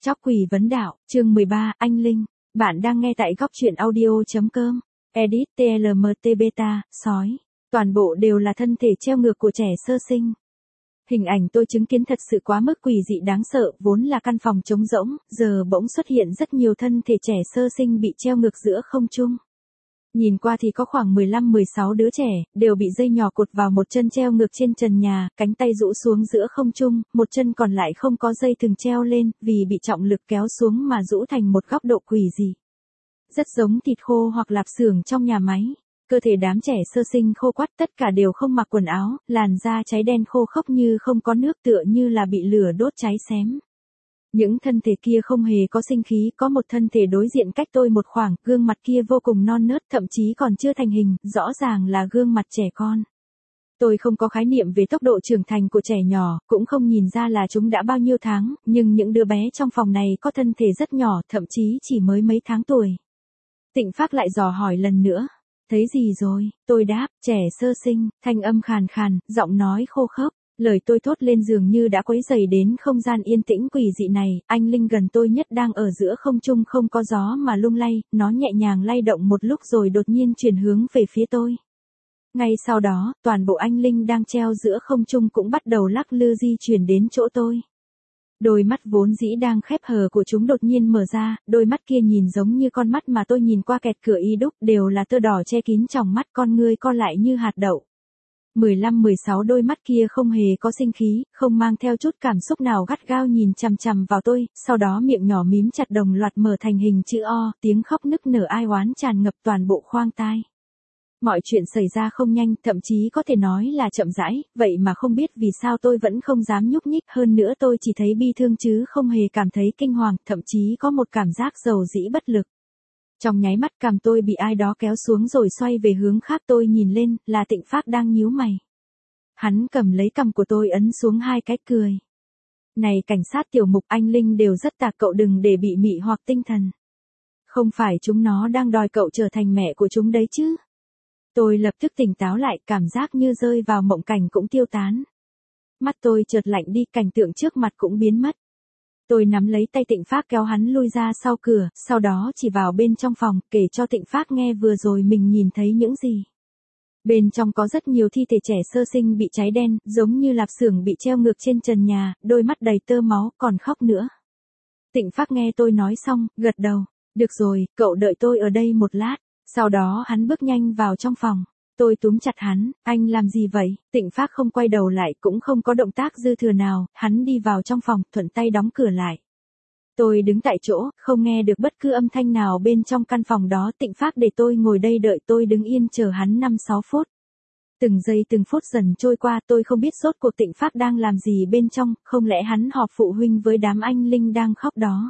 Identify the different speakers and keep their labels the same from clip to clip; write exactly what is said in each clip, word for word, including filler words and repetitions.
Speaker 1: Chóc quỷ vấn đạo, chương mười ba, anh Linh. Bạn đang nghe tại góc truyện audio.com. Edit tê lờ em tê Beta, sói. Toàn bộ đều là thân thể treo ngược của trẻ sơ sinh. Hình ảnh tôi chứng kiến thật sự quá mức quỷ dị đáng sợ, vốn là căn phòng trống rỗng, giờ bỗng xuất hiện rất nhiều thân thể trẻ sơ sinh bị treo ngược giữa không trung. Nhìn qua thì có khoảng mười lăm mười sáu đứa trẻ, đều bị dây nhỏ cột vào một chân treo ngược trên trần nhà, cánh tay rũ xuống giữa không trung, một chân còn lại không có dây thừng treo lên, vì bị trọng lực kéo xuống mà rũ thành một góc độ quỷ dị. Rất giống thịt khô hoặc lạp xưởng trong nhà máy. Cơ thể đám trẻ sơ sinh khô quắt, tất cả đều không mặc quần áo, làn da cháy đen khô khốc như không có nước, tựa như là bị lửa đốt cháy xém. Những thân thể kia không hề có sinh khí, có một thân thể đối diện cách tôi một khoảng, gương mặt kia vô cùng non nớt, thậm chí còn chưa thành hình, rõ ràng là gương mặt trẻ con. Tôi không có khái niệm về tốc độ trưởng thành của trẻ nhỏ, cũng không nhìn ra là chúng đã bao nhiêu tháng, nhưng những đứa bé trong phòng này có thân thể rất nhỏ, thậm chí chỉ mới mấy tháng tuổi. Tịnh Phác lại dò hỏi lần nữa. Thấy gì rồi? Tôi đáp, trẻ sơ sinh, thanh âm khàn khàn, giọng nói khô khốc. Lời tôi thốt lên dường như đã quấy rầy đến không gian yên tĩnh quỷ dị này, anh Linh gần tôi nhất đang ở giữa không trung không có gió mà lung lay, nó nhẹ nhàng lay động một lúc rồi đột nhiên chuyển hướng về phía tôi. Ngay sau đó, toàn bộ anh Linh đang treo giữa không trung cũng bắt đầu lắc lư di chuyển đến chỗ tôi. Đôi mắt vốn dĩ đang khép hờ của chúng đột nhiên mở ra, đôi mắt kia nhìn giống như con mắt mà tôi nhìn qua kẹt cửa y đúc, đều là tơ đỏ che kín tròng mắt, con ngươi co lại như hạt đậu. mười lăm mười sáu đôi mắt kia không hề có sinh khí, không mang theo chút cảm xúc nào, gắt gao nhìn chằm chằm vào tôi, sau đó miệng nhỏ mím chặt đồng loạt mở thành hình chữ O, tiếng khóc nức nở ai oán tràn ngập toàn bộ khoang tai. Mọi chuyện xảy ra không nhanh, thậm chí có thể nói là chậm rãi, vậy mà không biết vì sao tôi vẫn không dám nhúc nhích, hơn nữa tôi chỉ thấy bi thương chứ không hề cảm thấy kinh hoàng, thậm chí có một cảm giác dầu dĩ bất lực. Trong nháy mắt cằm tôi bị ai đó kéo xuống rồi xoay về hướng khác, tôi nhìn lên, là Tịnh Phác đang nhíu mày. Hắn cầm lấy cằm của tôi ấn xuống hai cái cười. Này cảnh sát tiểu mục, anh Linh đều rất tà, cậu đừng để bị mị hoặc tinh thần. Không phải chúng nó đang đòi cậu trở thành mẹ của chúng đấy chứ. Tôi lập tức tỉnh táo lại, cảm giác như rơi vào mộng cảnh cũng tiêu tán. Mắt tôi chợt lạnh đi, cảnh tượng trước mặt cũng biến mất. Tôi nắm lấy tay Tịnh Phác kéo hắn lui ra sau cửa, sau đó chỉ vào bên trong phòng, kể cho Tịnh Phác nghe vừa rồi mình nhìn thấy những gì. Bên trong có rất nhiều thi thể trẻ sơ sinh bị cháy đen, giống như lạp xưởng bị treo ngược trên trần nhà, đôi mắt đầy tơ máu, còn khóc nữa. Tịnh Phác nghe tôi nói xong, gật đầu. Được rồi, cậu đợi tôi ở đây một lát. Sau đó hắn bước nhanh vào trong phòng. Tôi túm chặt hắn, anh làm gì vậy? Tịnh Phác không quay đầu lại, cũng không có động tác dư thừa nào, hắn đi vào trong phòng, thuận tay đóng cửa lại. Tôi đứng tại chỗ, không nghe được bất cứ âm thanh nào bên trong căn phòng đó. Tịnh Phác để tôi ngồi đây đợi, tôi đứng yên chờ hắn năm sáu phút. Từng giây từng phút dần trôi qua, tôi không biết rốt cuộc Tịnh Phác đang làm gì bên trong, không lẽ hắn họp phụ huynh với đám anh Linh đang khóc đó.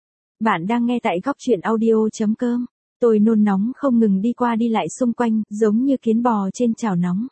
Speaker 1: Bạn đang nghe tại góc truyện audio.com. Tôi nôn nóng không ngừng đi qua đi lại xung quanh, giống như kiến bò trên chảo nóng.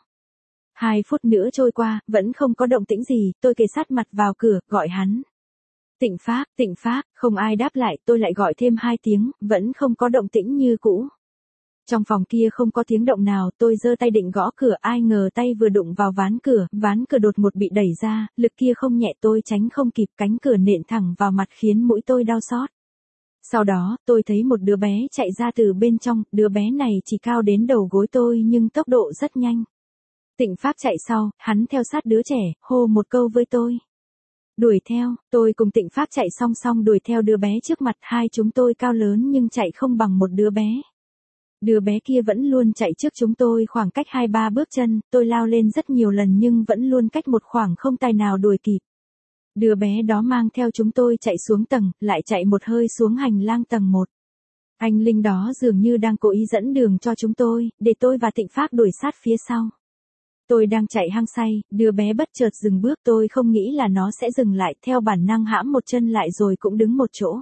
Speaker 1: Hai phút nữa trôi qua, vẫn không có động tĩnh gì, tôi kề sát mặt vào cửa, gọi hắn. Tịnh Phác, Tịnh Phác, không ai đáp lại, tôi lại gọi thêm hai tiếng, vẫn không có động tĩnh như cũ. Trong phòng kia không có tiếng động nào, tôi giơ tay định gõ cửa, ai ngờ tay vừa đụng vào ván cửa, ván cửa đột ngột bị đẩy ra, lực kia không nhẹ, tôi tránh không kịp, cánh cửa nện thẳng vào mặt khiến mũi tôi đau xót. Sau đó, tôi thấy một đứa bé chạy ra từ bên trong, đứa bé này chỉ cao đến đầu gối tôi nhưng tốc độ rất nhanh. Tịnh Phác chạy sau, hắn theo sát đứa trẻ, hô một câu với tôi. Đuổi theo, tôi cùng Tịnh Phác chạy song song đuổi theo đứa bé trước mặt, hai chúng tôi cao lớn nhưng chạy không bằng một đứa bé. Đứa bé kia vẫn luôn chạy trước chúng tôi khoảng cách hai ba bước chân, tôi lao lên rất nhiều lần nhưng vẫn luôn cách một khoảng không tài nào đuổi kịp. Đứa bé đó mang theo chúng tôi chạy xuống tầng, lại chạy một hơi xuống hành lang tầng một. Anh Linh đó dường như đang cố ý dẫn đường cho chúng tôi, để tôi và Tịnh Phác đuổi sát phía sau. Tôi đang chạy hăng say, đứa bé bất chợt dừng bước, tôi không nghĩ là nó sẽ dừng lại, theo bản năng hãm một chân lại rồi cũng đứng một chỗ.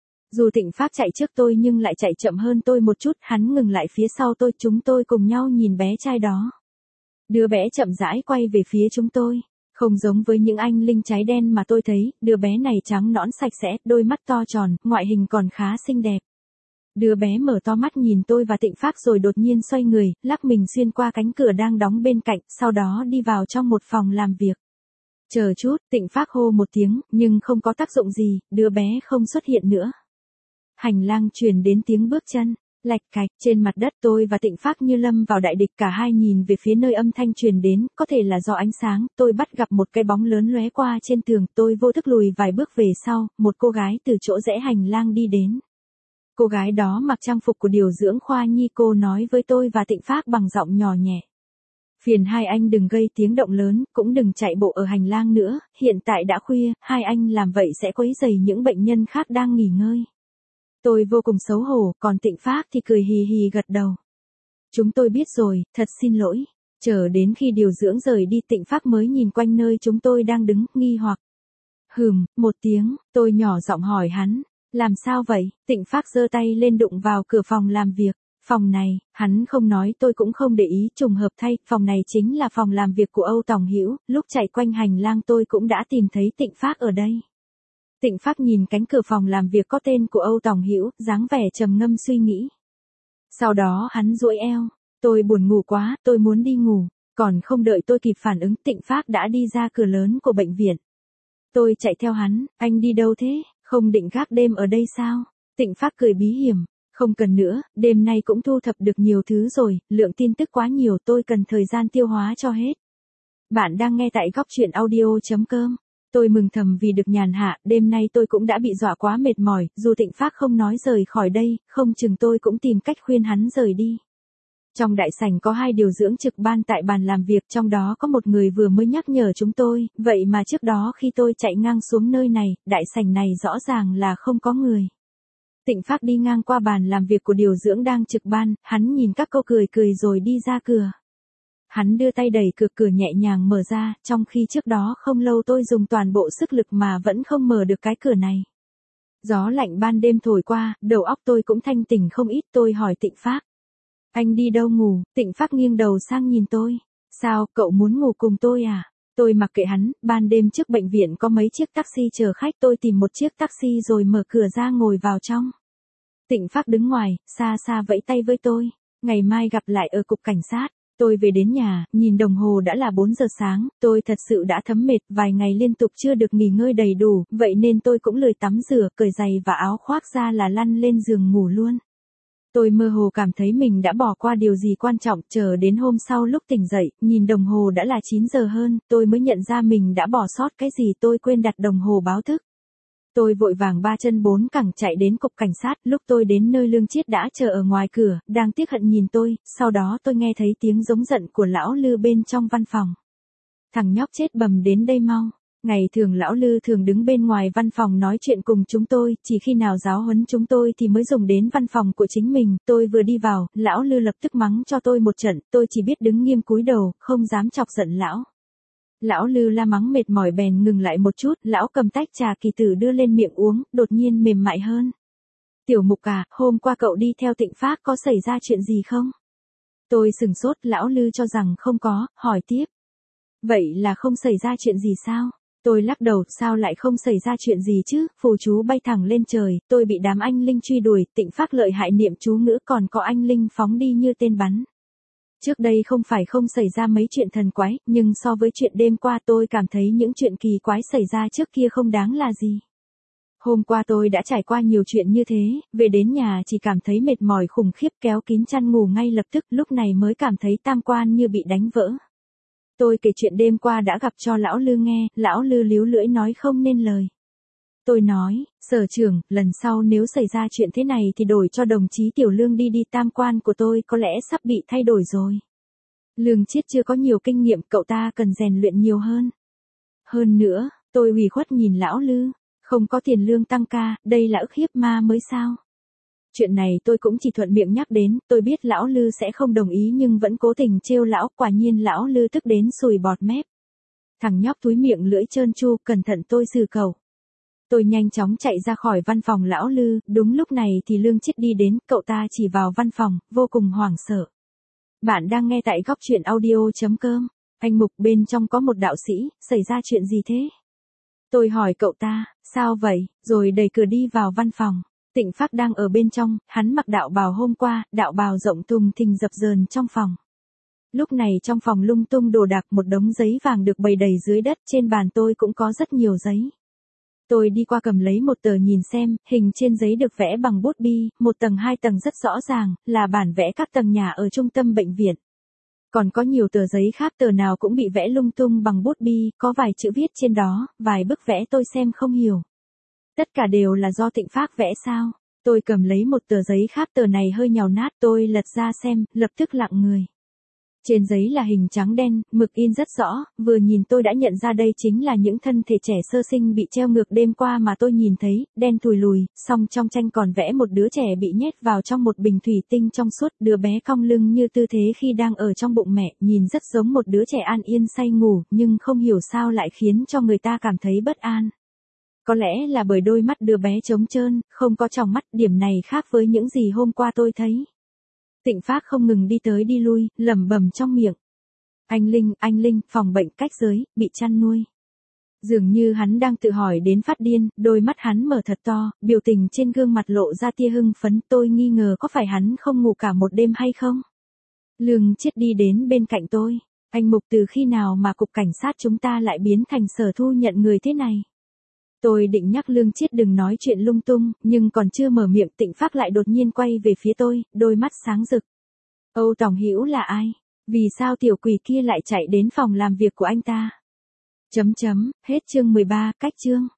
Speaker 1: Dù Tịnh Phác chạy trước tôi nhưng lại chạy chậm hơn tôi một chút, hắn ngừng lại phía sau tôi, chúng tôi cùng nhau nhìn bé trai đó. Đứa bé chậm rãi quay về phía chúng tôi. Không giống với những anh Linh cháy đen mà tôi thấy, đứa bé này trắng nõn sạch sẽ, đôi mắt to tròn, ngoại hình còn khá xinh đẹp. Đứa bé mở to mắt nhìn tôi và Tịnh Phác rồi đột nhiên xoay người, lắc mình xuyên qua cánh cửa đang đóng bên cạnh, sau đó đi vào trong một phòng làm việc. Chờ chút, Tịnh Phác hô một tiếng, nhưng không có tác dụng gì, đứa bé không xuất hiện nữa. Hành lang truyền đến tiếng bước chân, lạch cạch, trên mặt đất. Tôi và Tịnh Phác như lâm vào đại địch, cả hai nhìn về phía nơi âm thanh truyền đến, có thể là do ánh sáng, tôi bắt gặp một cái bóng lớn lóe qua trên tường, tôi vô thức lùi vài bước về sau, một cô gái từ chỗ rẽ hành lang đi đến. Cô gái đó mặc trang phục của điều dưỡng khoa nhi, cô nói với tôi và Tịnh Phác bằng giọng nhỏ nhẹ. Phiền hai anh đừng gây tiếng động lớn, cũng đừng chạy bộ ở hành lang nữa, hiện tại đã khuya, hai anh làm vậy sẽ quấy rầy những bệnh nhân khác đang nghỉ ngơi. Tôi vô cùng xấu hổ, còn Tịnh Phác thì cười hì hì gật đầu. Chúng tôi biết rồi, thật xin lỗi. Chờ đến khi điều dưỡng rời đi, Tịnh Phác mới nhìn quanh nơi chúng tôi đang đứng, nghi hoặc. Hừm, một tiếng, tôi nhỏ giọng hỏi hắn. Làm sao vậy? Tịnh Phác giơ tay lên đụng vào cửa phòng làm việc. Phòng này, hắn không nói, tôi cũng không để ý, trùng hợp thay, phòng này chính là phòng làm việc của Âu Tòng Hữu. Lúc chạy quanh hành lang tôi cũng đã tìm thấy Tịnh Phác ở đây. Tịnh Phác nhìn cánh cửa phòng làm việc có tên của Âu Tòng Hữu, dáng vẻ trầm ngâm suy nghĩ. Sau đó hắn duỗi eo. Tôi buồn ngủ quá, tôi muốn đi ngủ. Còn không đợi tôi kịp phản ứng, Tịnh Phác đã đi ra cửa lớn của bệnh viện. Tôi chạy theo hắn. Anh đi đâu thế? Không định gác đêm ở đây sao? Tịnh Phác cười bí hiểm. Không cần nữa, đêm nay cũng thu thập được nhiều thứ rồi, lượng tin tức quá nhiều, tôi cần thời gian tiêu hóa cho hết. Bạn đang nghe tại góc truyện audio chấm com. Tôi mừng thầm vì được nhàn hạ, đêm nay tôi cũng đã bị dọa quá mệt mỏi, dù Tịnh Phác không nói rời khỏi đây, không chừng tôi cũng tìm cách khuyên hắn rời đi. Trong đại sảnh có hai điều dưỡng trực ban tại bàn làm việc, trong đó có một người vừa mới nhắc nhở chúng tôi, vậy mà trước đó khi tôi chạy ngang xuống nơi này, đại sảnh này rõ ràng là không có người. Tịnh Phác đi ngang qua bàn làm việc của điều dưỡng đang trực ban, hắn nhìn các cô cười cười rồi đi ra cửa. Hắn đưa tay đẩy cửa, cửa nhẹ nhàng mở ra, trong khi trước đó không lâu tôi dùng toàn bộ sức lực mà vẫn không mở được cái cửa này. Gió lạnh ban đêm thổi qua, đầu óc tôi cũng thanh tỉnh không ít, tôi hỏi Tịnh Phác. Anh đi đâu ngủ? Tịnh Phác nghiêng đầu sang nhìn tôi. Sao, cậu muốn ngủ cùng tôi à? Tôi mặc kệ hắn, ban đêm trước bệnh viện có mấy chiếc taxi chờ khách, tôi tìm một chiếc taxi rồi mở cửa ra ngồi vào trong. Tịnh Phác đứng ngoài, xa xa vẫy tay với tôi. Ngày mai gặp lại ở cục cảnh sát. Tôi về đến nhà, nhìn đồng hồ đã là bốn giờ sáng, tôi thật sự đã thấm mệt, vài ngày liên tục chưa được nghỉ ngơi đầy đủ, vậy nên tôi cũng lười tắm rửa, cởi giày và áo khoác ra là lăn lên giường ngủ luôn. Tôi mơ hồ cảm thấy mình đã bỏ qua điều gì quan trọng, chờ đến hôm sau lúc tỉnh dậy, nhìn đồng hồ đã là chín giờ hơn, tôi mới nhận ra mình đã bỏ sót cái gì, tôi quên đặt đồng hồ báo thức. Tôi vội vàng ba chân bốn cẳng chạy đến cục cảnh sát, lúc tôi đến nơi Lương Chiết đã chờ ở ngoài cửa, đang tiếc hận nhìn tôi, sau đó tôi nghe thấy tiếng giống giận của lão Lư bên trong văn phòng. Thằng nhóc chết bầm đến đây mau. Ngày thường lão Lư thường đứng bên ngoài văn phòng nói chuyện cùng chúng tôi, chỉ khi nào giáo huấn chúng tôi thì mới dùng đến văn phòng của chính mình, tôi vừa đi vào, lão Lư lập tức mắng cho tôi một trận, tôi chỉ biết đứng nghiêm cúi đầu, không dám chọc giận lão. Lão Lư la mắng mệt mỏi bèn ngừng lại một chút, lão cầm tách trà kỳ tử đưa lên miệng uống, đột nhiên mềm mại hơn. Tiểu Mục à, hôm qua cậu đi theo Tịnh Phác có xảy ra chuyện gì không? Tôi sừng sốt, lão Lư cho rằng không có, hỏi tiếp. Vậy là không xảy ra chuyện gì sao? Tôi lắc đầu, sao lại không xảy ra chuyện gì chứ, phù chú bay thẳng lên trời, tôi bị đám anh linh truy đuổi, Tịnh Phác lợi hại niệm chú ngữ còn có anh linh phóng đi như tên bắn. Trước đây không phải không xảy ra mấy chuyện thần quái, nhưng so với chuyện đêm qua tôi cảm thấy những chuyện kỳ quái xảy ra trước kia không đáng là gì. Hôm qua tôi đã trải qua nhiều chuyện như thế, về đến nhà chỉ cảm thấy mệt mỏi khủng khiếp, kéo kín chăn ngủ ngay lập tức, lúc này mới cảm thấy tam quan như bị đánh vỡ. Tôi kể chuyện đêm qua đã gặp cho lão Lư nghe, lão Lư líu lưỡi nói không nên lời. Tôi nói, sở trưởng, lần sau nếu xảy ra chuyện thế này thì đổi cho đồng chí Tiểu Lương đi đi, tam quan của tôi có lẽ sắp bị thay đổi rồi. Lương Chiết chưa có nhiều kinh nghiệm, cậu ta cần rèn luyện nhiều hơn. Hơn nữa, tôi ủy khuất nhìn lão Lư, không có tiền lương tăng ca, đây là ức hiếp ma mới sao. Chuyện này tôi cũng chỉ thuận miệng nhắc đến, tôi biết lão Lư sẽ không đồng ý nhưng vẫn cố tình trêu lão, quả nhiên lão Lư tức đến sùi bọt mép. Thằng nhóc túi miệng lưỡi trơn tru, cẩn thận tôi xử cậu. Tôi nhanh chóng chạy ra khỏi văn phòng lão Lư, đúng lúc này thì Lương Chiết đi đến, cậu ta chỉ vào văn phòng, vô cùng hoảng sợ. Bạn đang nghe tại góc truyện audio chấm com. Anh Mục, bên trong có một đạo sĩ, xảy ra chuyện gì thế? Tôi hỏi cậu ta, sao vậy, rồi đẩy cửa đi vào văn phòng. Tịnh Phác đang ở bên trong, hắn mặc đạo bào hôm qua, đạo bào rộng thùng thình dập dờn trong phòng. Lúc này trong phòng lung tung đồ đạc, một đống giấy vàng được bày đầy dưới đất, trên bàn tôi cũng có rất nhiều giấy. Tôi đi qua cầm lấy một tờ nhìn xem, hình trên giấy được vẽ bằng bút bi, một tầng hai tầng rất rõ ràng, là bản vẽ các tầng nhà ở trung tâm bệnh viện. Còn có nhiều tờ giấy khác, tờ nào cũng bị vẽ lung tung bằng bút bi, có vài chữ viết trên đó, vài bức vẽ tôi xem không hiểu. Tất cả đều là do Tịnh Phác vẽ sao? Tôi cầm lấy một tờ giấy khác, tờ này hơi nhàu nát, tôi lật ra xem, lập tức lặng người. Trên giấy là hình trắng đen, mực in rất rõ, vừa nhìn tôi đã nhận ra đây chính là những thân thể trẻ sơ sinh bị treo ngược đêm qua mà tôi nhìn thấy, đen thùi lùi, song trong tranh còn vẽ một đứa trẻ bị nhét vào trong một bình thủy tinh trong suốt, đứa bé cong lưng như tư thế khi đang ở trong bụng mẹ, nhìn rất giống một đứa trẻ an yên say ngủ, nhưng không hiểu sao lại khiến cho người ta cảm thấy bất an. Có lẽ là bởi đôi mắt đứa bé trống trơn, không có tròng mắt, điểm này khác với những gì hôm qua tôi thấy. Tịnh Phác không ngừng đi tới đi lui, lẩm bẩm trong miệng. Anh Linh, anh Linh, phòng bệnh cách giới, bị chăn nuôi. Dường như hắn đang tự hỏi đến phát điên, đôi mắt hắn mở thật to, biểu tình trên gương mặt lộ ra tia hưng phấn, tôi nghi ngờ có phải hắn không ngủ cả một đêm hay không? Lương Chiết đi đến bên cạnh tôi. Anh Mục, từ khi nào mà cục cảnh sát chúng ta lại biến thành sở thu nhận người thế này? Tôi định nhắc Lương Chiết đừng nói chuyện lung tung, nhưng còn chưa mở miệng, Tịnh Phác lại đột nhiên quay về phía tôi, đôi mắt sáng rực. Âu Tòng Hữu là ai? Vì sao tiểu quỷ kia lại chạy đến phòng làm việc của anh ta? Chấm chấm, hết chương mười ba, cách chương.